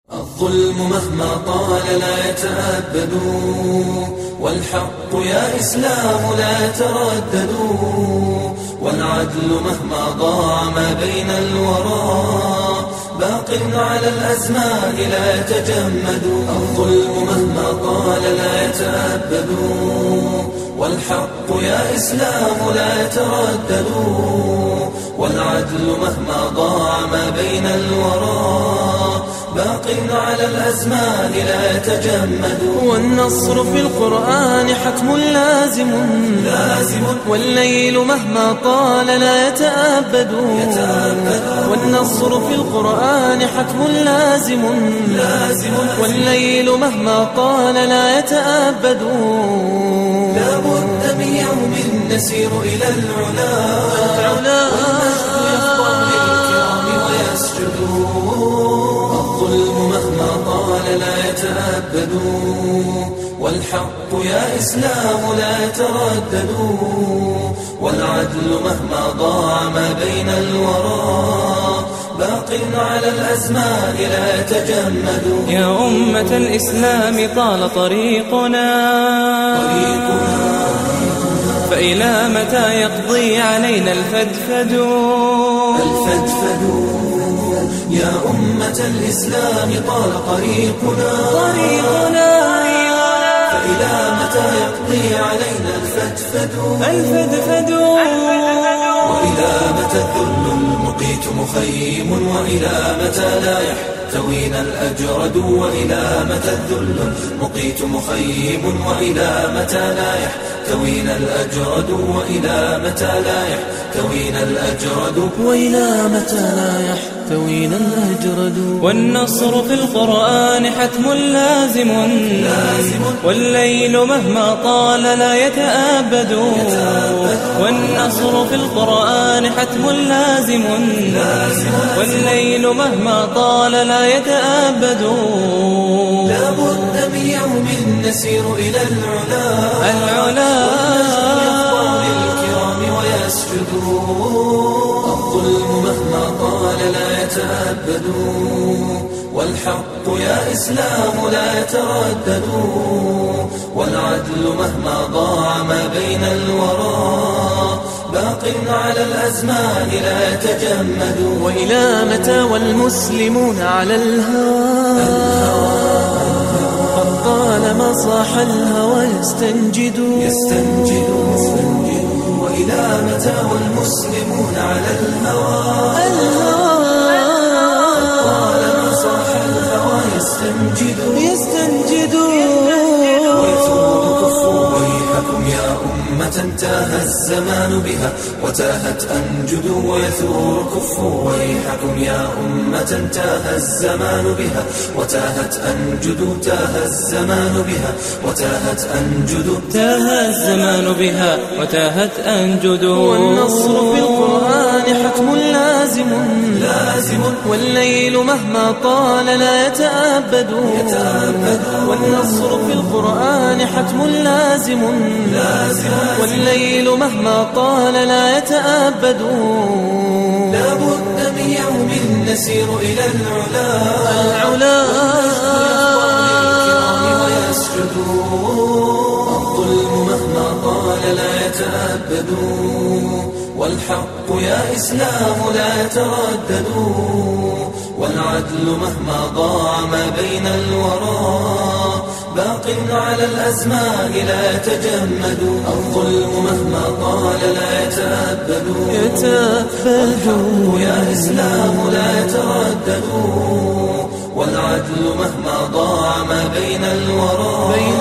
الظلم مهما طال لا يتأبد، والحق يا إسلام لا يتردد، والعدل مهما ضاع ما بين الورى باق على الأزمان لا يتجمد. الظلم مهما طال لا يتأبد، والحق يا إسلام لا يتردد، والعدل مهما ضاع ما بين الورى باق على الأزمان لا يتجمد. والنصر في القرآن حتم لازم، والليل مهما طال لا يتأبد، والنصر في القرآن حتم لازم، والليل مهما طال لا يتأبد. لا بد من يوم نسير إلى العلا، والمجد يفضل للكرام ويسجد. الظلم مهما طال لا يتأبد، والحق يا إسلام لا يتردد، والعدل مهما ضاع ما بين الورى باق على الأزمان لا يتجمد. يا أمة الإسلام طال طريقنا، فإلى متى يقضي علينا الفدفد؟ يا أمة الإسلام طال طريقنا، فإلى متى يقضي علينا الفدفد؟ وإلى متى الذل المقيت مخيم، وإلى متى لا يحتوينا الأجرد؟ وإلى متى الذل المقيت مخيم، وإلى متى لا يحتوينا الأجرد؟ وإلى متى لا يحتوينا الأجرد؟ وإلى متى لا يحتوينا الأجرد؟ والنصر في القرآن حتم لازم، والليل مهما طال لا يتأبد، والنصر في القرآن حتم لازم، والليل مهما طال لا يتأبد. لا بد من يوم نسير إلى العلا، الظلم مهما طال لا يتأبد، والحق يا إسلام لا يتردد، والعدل مهما ضاع ما بين الورى باق على الأزمان لا يتجمد. وإلى متى والمسلمون على الهوى قد طالما صاح الهوى يستنجد. وإلى متى والمسلمون على الهوى طالما صاح الهوى يستنجد. ويثور كفوا ويحكم يا أمة تاه الزمان بها وتاهت أنجد. ويثور كفوا ويحكم يا أمة تاه الزمان بها وتاهت أنجد. تاه الزمان بها وتاهت أنجد. تاه الزمان بها وتاهت أنجد. والنصر في القرآن حتم لازم، والليل مهما طال لا يتأبد، والنصر في القرآن حتم لازم، والليل مهما طال لا يتأبد. لا بد من يوم نسير إلى العلا، الظلم مهما طال لا يتأبد، والحق يا إسلام لا يتردد، والعدل مهما ضاع ما بين الورى باق على الأزمان لا يتجمد. الظلم مهما طال لا يتأبد، والحق يا إسلام لا يتردد، والعدل مهما ضاع ما بين الورى